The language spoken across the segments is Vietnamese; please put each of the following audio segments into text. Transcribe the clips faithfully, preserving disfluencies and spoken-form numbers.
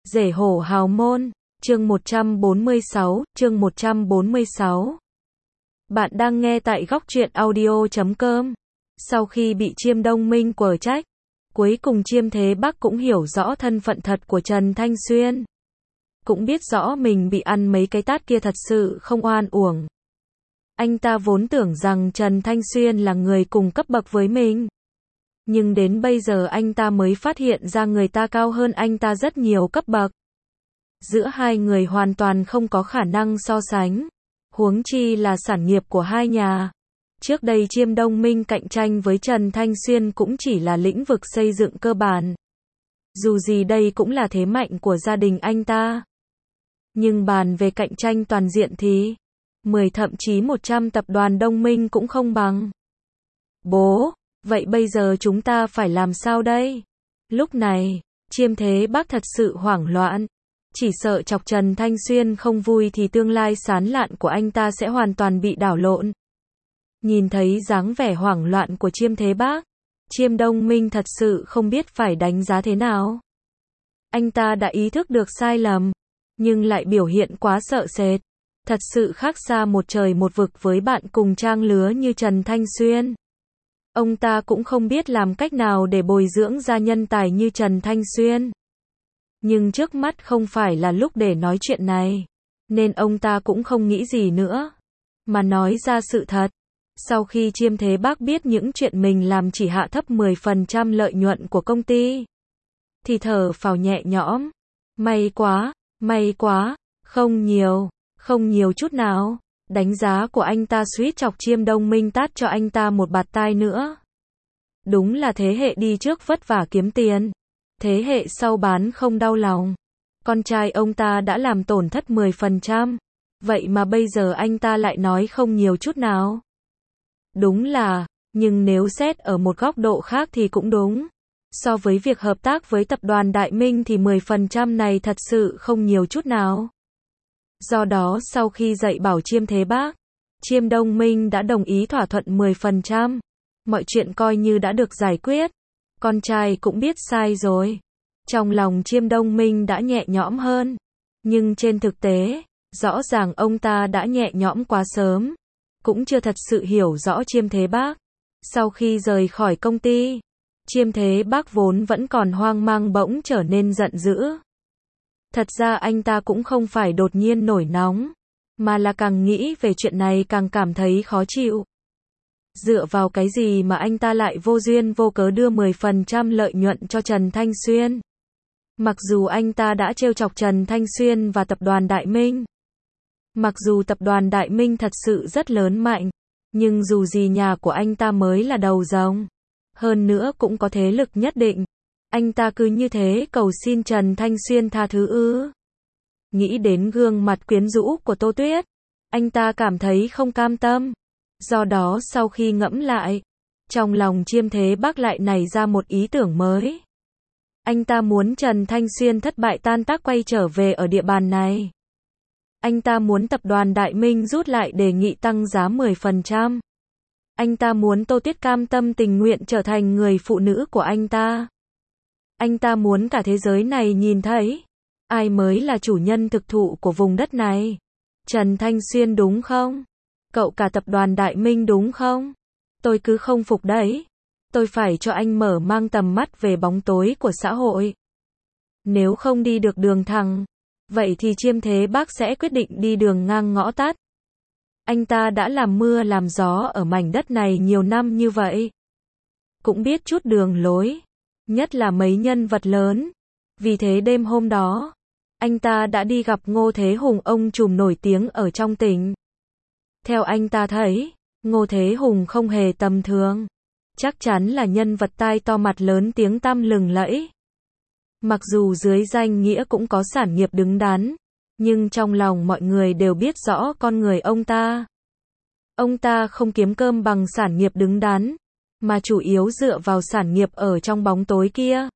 Rể hổ hào môn, chương một trăm bốn mươi sáu, chương một trăm bốn mươi sáu. Bạn đang nghe tại góc truyện audio chấm com. Sau khi bị Chiêm Đông Minh quở trách, cuối cùng Chiêm Thế Bắc cũng hiểu rõ thân phận thật của Trần Thanh Xuyên. Cũng biết rõ mình bị ăn mấy cái tát kia thật sự không oan uổng. Anh ta vốn tưởng rằng Trần Thanh Xuyên là người cùng cấp bậc với mình. Nhưng đến bây giờ anh ta mới phát hiện ra người ta cao hơn anh ta rất nhiều cấp bậc. Giữa hai người hoàn toàn không có khả năng so sánh. Huống chi là sản nghiệp của hai nhà. Trước đây Chiêm Đông Minh cạnh tranh với Trần Thanh Xuyên cũng chỉ là lĩnh vực xây dựng cơ bản. Dù gì đây cũng là thế mạnh của gia đình anh ta. Nhưng bàn về cạnh tranh toàn diện thì mười thậm chí một trăm tập đoàn Đông Minh cũng không bằng. Bố, vậy bây giờ chúng ta phải làm sao đây? Lúc này, Chiêm Thế Bắc thật sự hoảng loạn. Chỉ sợ chọc Trần Thanh Xuyên không vui thì tương lai sáng lạn của anh ta sẽ hoàn toàn bị đảo lộn. Nhìn thấy dáng vẻ hoảng loạn của Chiêm Thế Bắc, Chiêm Đông Minh thật sự không biết phải đánh giá thế nào. Anh ta đã ý thức được sai lầm, nhưng lại biểu hiện quá sợ sệt. Thật sự khác xa một trời một vực với bạn cùng trang lứa như Trần Thanh Xuyên. Ông ta cũng không biết làm cách nào để bồi dưỡng ra nhân tài như Trần Thanh Xuyên. Nhưng trước mắt không phải là lúc để nói chuyện này, nên ông ta cũng không nghĩ gì nữa, mà nói ra sự thật. Sau khi Chiêm Thế Bắc biết những chuyện mình làm chỉ hạ thấp mười phần trăm lợi nhuận của công ty, thì thở phào nhẹ nhõm. May quá, may quá, không nhiều, không nhiều chút nào. Đánh giá của anh ta suýt chọc Chiêm Đông Minh tát cho anh ta một bạt tai nữa. Đúng là thế hệ đi trước vất vả kiếm tiền, thế hệ sau bán không đau lòng. Con trai ông ta đã làm tổn thất mười phần trăm, vậy mà bây giờ anh ta lại nói không nhiều chút nào. Đúng là, nhưng nếu xét ở một góc độ khác thì cũng đúng. So với việc hợp tác với tập đoàn Đại Minh thì mười phần trăm này thật sự không nhiều chút nào. Do đó sau khi dạy bảo Chiêm Thế Bắc, Chiêm Đông Minh đã đồng ý thỏa thuận mười phần trăm. Mọi chuyện coi như đã được giải quyết. Con trai cũng biết sai rồi. Trong lòng Chiêm Đông Minh đã nhẹ nhõm hơn. Nhưng trên thực tế, rõ ràng ông ta đã nhẹ nhõm quá sớm. Cũng chưa thật sự hiểu rõ Chiêm Thế Bắc. Sau khi rời khỏi công ty, Chiêm Thế Bắc vốn vẫn còn hoang mang bỗng trở nên giận dữ. Thật ra anh ta cũng không phải đột nhiên nổi nóng, mà là càng nghĩ về chuyện này càng cảm thấy khó chịu. Dựa vào cái gì mà anh ta lại vô duyên vô cớ đưa mười phần trăm lợi nhuận cho Trần Thanh Xuyên? Mặc dù anh ta đã trêu chọc Trần Thanh Xuyên và tập đoàn Đại Minh. Mặc dù tập đoàn Đại Minh thật sự rất lớn mạnh, nhưng dù gì nhà của anh ta mới là đầu rồng. Hơn nữa cũng có thế lực nhất định. Anh ta cứ như thế cầu xin Trần Thanh Xuyên tha thứ ư? Nghĩ đến gương mặt quyến rũ của Tô Tuyết, anh ta cảm thấy không cam tâm. Do đó sau khi ngẫm lại, trong lòng Chiêm Thế Bắc lại nảy ra một ý tưởng mới. Anh ta muốn Trần Thanh Xuyên thất bại tan tác quay trở về ở địa bàn này. Anh ta muốn tập đoàn Đại Minh rút lại đề nghị tăng giá mười phần trăm. Anh ta muốn Tô Tuyết cam tâm tình nguyện trở thành người phụ nữ của anh ta. Anh ta muốn cả thế giới này nhìn thấy, ai mới là chủ nhân thực thụ của vùng đất này. Trần Thanh Xuyên đúng không? Cậu cả tập đoàn Đại Minh đúng không? Tôi cứ không phục đấy. Tôi phải cho anh mở mang tầm mắt về bóng tối của xã hội. Nếu không đi được đường thẳng, vậy thì Chiêm Thế Bắc sẽ quyết định đi đường ngang ngõ tắt. Anh ta đã làm mưa làm gió ở mảnh đất này nhiều năm như vậy. Cũng biết chút đường lối, nhất là mấy nhân vật lớn. Vì thế đêm hôm đó, anh ta đã đi gặp Ngô Thế Hùng, ông trùm nổi tiếng ở trong tỉnh. Theo anh ta thấy, Ngô Thế Hùng không hề tầm thường. Chắc chắn là nhân vật tai to mặt lớn tiếng tăm lừng lẫy. Mặc dù dưới danh nghĩa cũng có sản nghiệp đứng đắn, nhưng trong lòng mọi người đều biết rõ con người ông ta. Ông ta không kiếm cơm bằng sản nghiệp đứng đắn, mà chủ yếu dựa vào sản nghiệp ở trong bóng tối kia.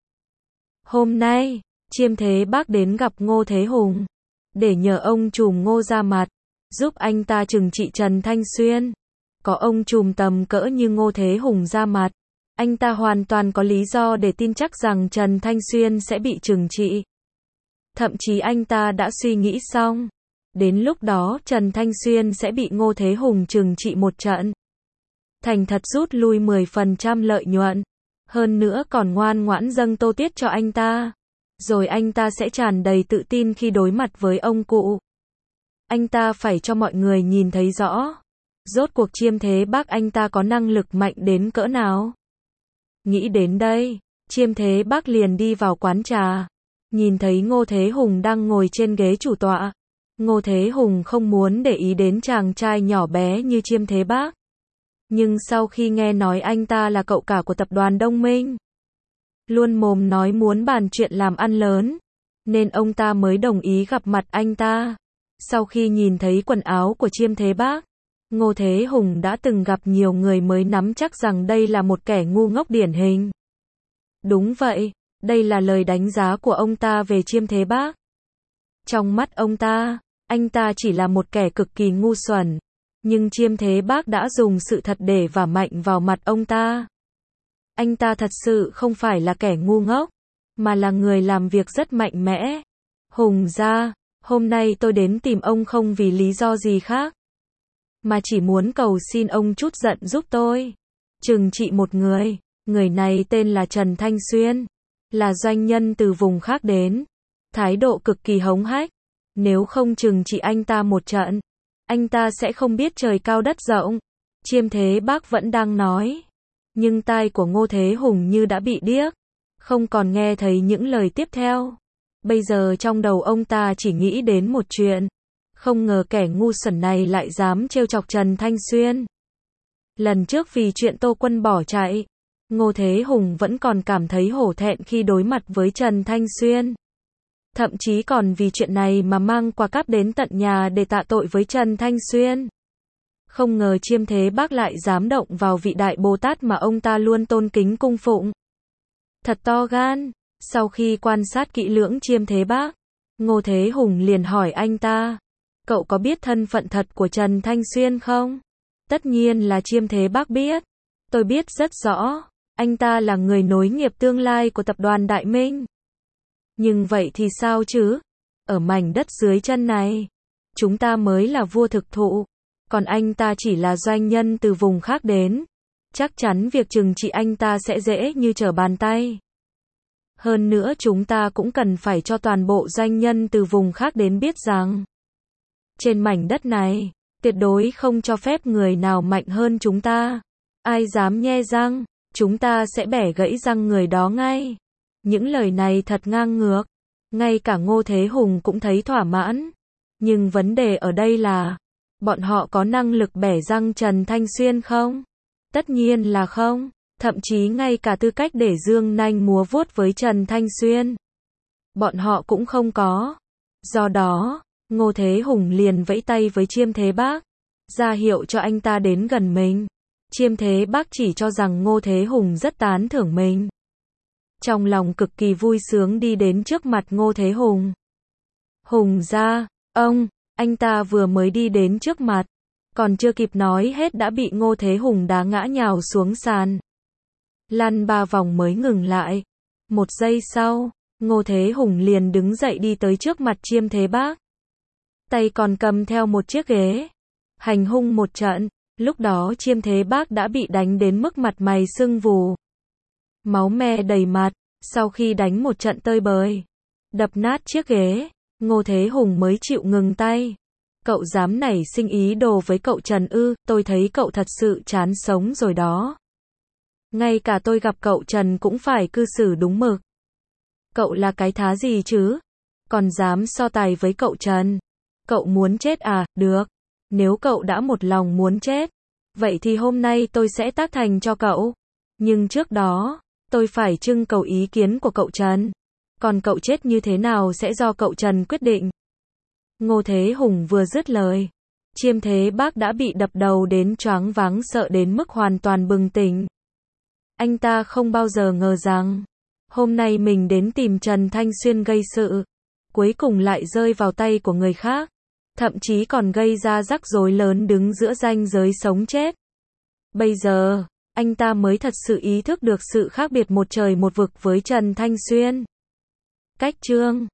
Hôm nay, Chiêm Thế Bắc đến gặp Ngô Thế Hùng, để nhờ ông trùm Ngô ra mặt, giúp anh ta trừng trị Trần Thanh Xuyên. Có ông trùm tầm cỡ như Ngô Thế Hùng ra mặt, anh ta hoàn toàn có lý do để tin chắc rằng Trần Thanh Xuyên sẽ bị trừng trị. Thậm chí anh ta đã suy nghĩ xong. Đến lúc đó Trần Thanh Xuyên sẽ bị Ngô Thế Hùng trừng trị một trận. Thành thật rút lui mười phần trăm lợi nhuận. Hơn nữa còn ngoan ngoãn dâng tô tiết cho anh ta. Rồi anh ta sẽ tràn đầy tự tin khi đối mặt với ông cụ. Anh ta phải cho mọi người nhìn thấy rõ. Rốt cuộc Chiêm Thế Bác anh ta có năng lực mạnh đến cỡ nào. Nghĩ đến đây, Chiêm Thế Bác liền đi vào quán trà. Nhìn thấy Ngô Thế Hùng đang ngồi trên ghế chủ tọa. Ngô Thế Hùng không muốn để ý đến chàng trai nhỏ bé như Chiêm Thế Bác. Nhưng sau khi nghe nói anh ta là cậu cả của tập đoàn Đông Minh, luôn mồm nói muốn bàn chuyện làm ăn lớn, nên ông ta mới đồng ý gặp mặt anh ta. Sau khi nhìn thấy quần áo của Chiêm Thế Bác, Ngô Thế Hùng đã từng gặp nhiều người mới nắm chắc rằng đây là một kẻ ngu ngốc điển hình. Đúng vậy, đây là lời đánh giá của ông ta về Chiêm Thế Bác. Trong mắt ông ta, anh ta chỉ là một kẻ cực kỳ ngu xuẩn. Nhưng Chiêm Thế Bác đã dùng sự thật để vả mạnh vào mặt ông ta. Anh ta thật sự không phải là kẻ ngu ngốc, mà là người làm việc rất mạnh mẽ. Hùng gia, hôm nay tôi đến tìm ông không vì lý do gì khác, mà chỉ muốn cầu xin ông chút giận giúp tôi. Trừng trị một người, người này tên là Trần Thanh Xuyên, là doanh nhân từ vùng khác đến, thái độ cực kỳ hống hách. Nếu không trừng trị anh ta một trận, anh ta sẽ không biết trời cao đất rộng. Chiêm Thế Bác vẫn đang nói, nhưng tai của Ngô Thế Hùng như đã bị điếc, không còn nghe thấy những lời tiếp theo. Bây giờ trong đầu ông ta chỉ nghĩ đến một chuyện, không ngờ kẻ ngu xuẩn này lại dám trêu chọc Trần Thanh Xuyên. Lần trước vì chuyện Tô Quân bỏ chạy, Ngô Thế Hùng vẫn còn cảm thấy hổ thẹn khi đối mặt với Trần Thanh Xuyên. Thậm chí còn vì chuyện này mà mang quà cáp đến tận nhà để tạ tội với Trần Thanh Xuyên. Không ngờ Chiêm Thế Bác lại dám động vào vị Đại Bồ Tát mà ông ta luôn tôn kính cung phụng. Thật to gan. Sau khi quan sát kỹ lưỡng Chiêm Thế Bác, Ngô Thế Hùng liền hỏi anh ta, cậu có biết thân phận thật của Trần Thanh Xuyên không? Tất nhiên là Chiêm Thế Bác biết. Tôi biết rất rõ, anh ta là người nối nghiệp tương lai của tập đoàn Đại Minh. Nhưng vậy thì sao chứ? Ở mảnh đất dưới chân này, chúng ta mới là vua thực thụ, còn anh ta chỉ là doanh nhân từ vùng khác đến. Chắc chắn việc trừng trị anh ta sẽ dễ như trở bàn tay. Hơn nữa chúng ta cũng cần phải cho toàn bộ doanh nhân từ vùng khác đến biết rằng, trên mảnh đất này, tuyệt đối không cho phép người nào mạnh hơn chúng ta. Ai dám nhe răng, chúng ta sẽ bẻ gãy răng người đó ngay. Những lời này thật ngang ngược. Ngay cả Ngô Thế Hùng cũng thấy thỏa mãn. Nhưng vấn đề ở đây là, bọn họ có năng lực bẻ răng Trần Thanh Xuyên không? Tất nhiên là không. Thậm chí ngay cả tư cách để dương nanh múa vuốt với Trần Thanh Xuyên, bọn họ cũng không có. Do đó, Ngô Thế Hùng liền vẫy tay với Chiêm Thế Bác, ra hiệu cho anh ta đến gần mình. Chiêm Thế Bác chỉ cho rằng Ngô Thế Hùng rất tán thưởng mình. Trong lòng cực kỳ vui sướng đi đến trước mặt Ngô Thế Hùng. Hùng gia, ông, anh ta vừa mới đi đến trước mặt, còn chưa kịp nói hết đã bị Ngô Thế Hùng đá ngã nhào xuống sàn. Lăn ba vòng mới ngừng lại. Một giây sau, Ngô Thế Hùng liền đứng dậy đi tới trước mặt Chiêm Thế Bác. Tay còn cầm theo một chiếc ghế. Hành hung một trận, lúc đó Chiêm Thế Bác đã bị đánh đến mức mặt mày sưng vù. Máu me đầy mặt, sau khi đánh một trận tơi bời, đập nát chiếc ghế, Ngô Thế Hùng mới chịu ngừng tay. Cậu dám nảy sinh ý đồ với cậu Trần ư, tôi thấy cậu thật sự chán sống rồi đó. Ngay cả tôi gặp cậu Trần cũng phải cư xử đúng mực. Cậu là cái thá gì chứ? Còn dám so tài với cậu Trần? Cậu muốn chết à? Được. Nếu cậu đã một lòng muốn chết, vậy thì hôm nay tôi sẽ tác thành cho cậu. Nhưng trước đó, tôi phải trưng cầu ý kiến của cậu Trần. Còn cậu chết như thế nào sẽ do cậu Trần quyết định. Ngô Thế Hùng vừa dứt lời, Chiêm Thế Bác đã bị đập đầu đến choáng váng sợ đến mức hoàn toàn bừng tỉnh. Anh ta không bao giờ ngờ rằng, hôm nay mình đến tìm Trần Thanh Xuyên gây sự, cuối cùng lại rơi vào tay của người khác, thậm chí còn gây ra rắc rối lớn đứng giữa ranh giới sống chết. Bây giờ, anh ta mới thật sự ý thức được sự khác biệt một trời một vực với Trần Thanh Xuyên. Cách chương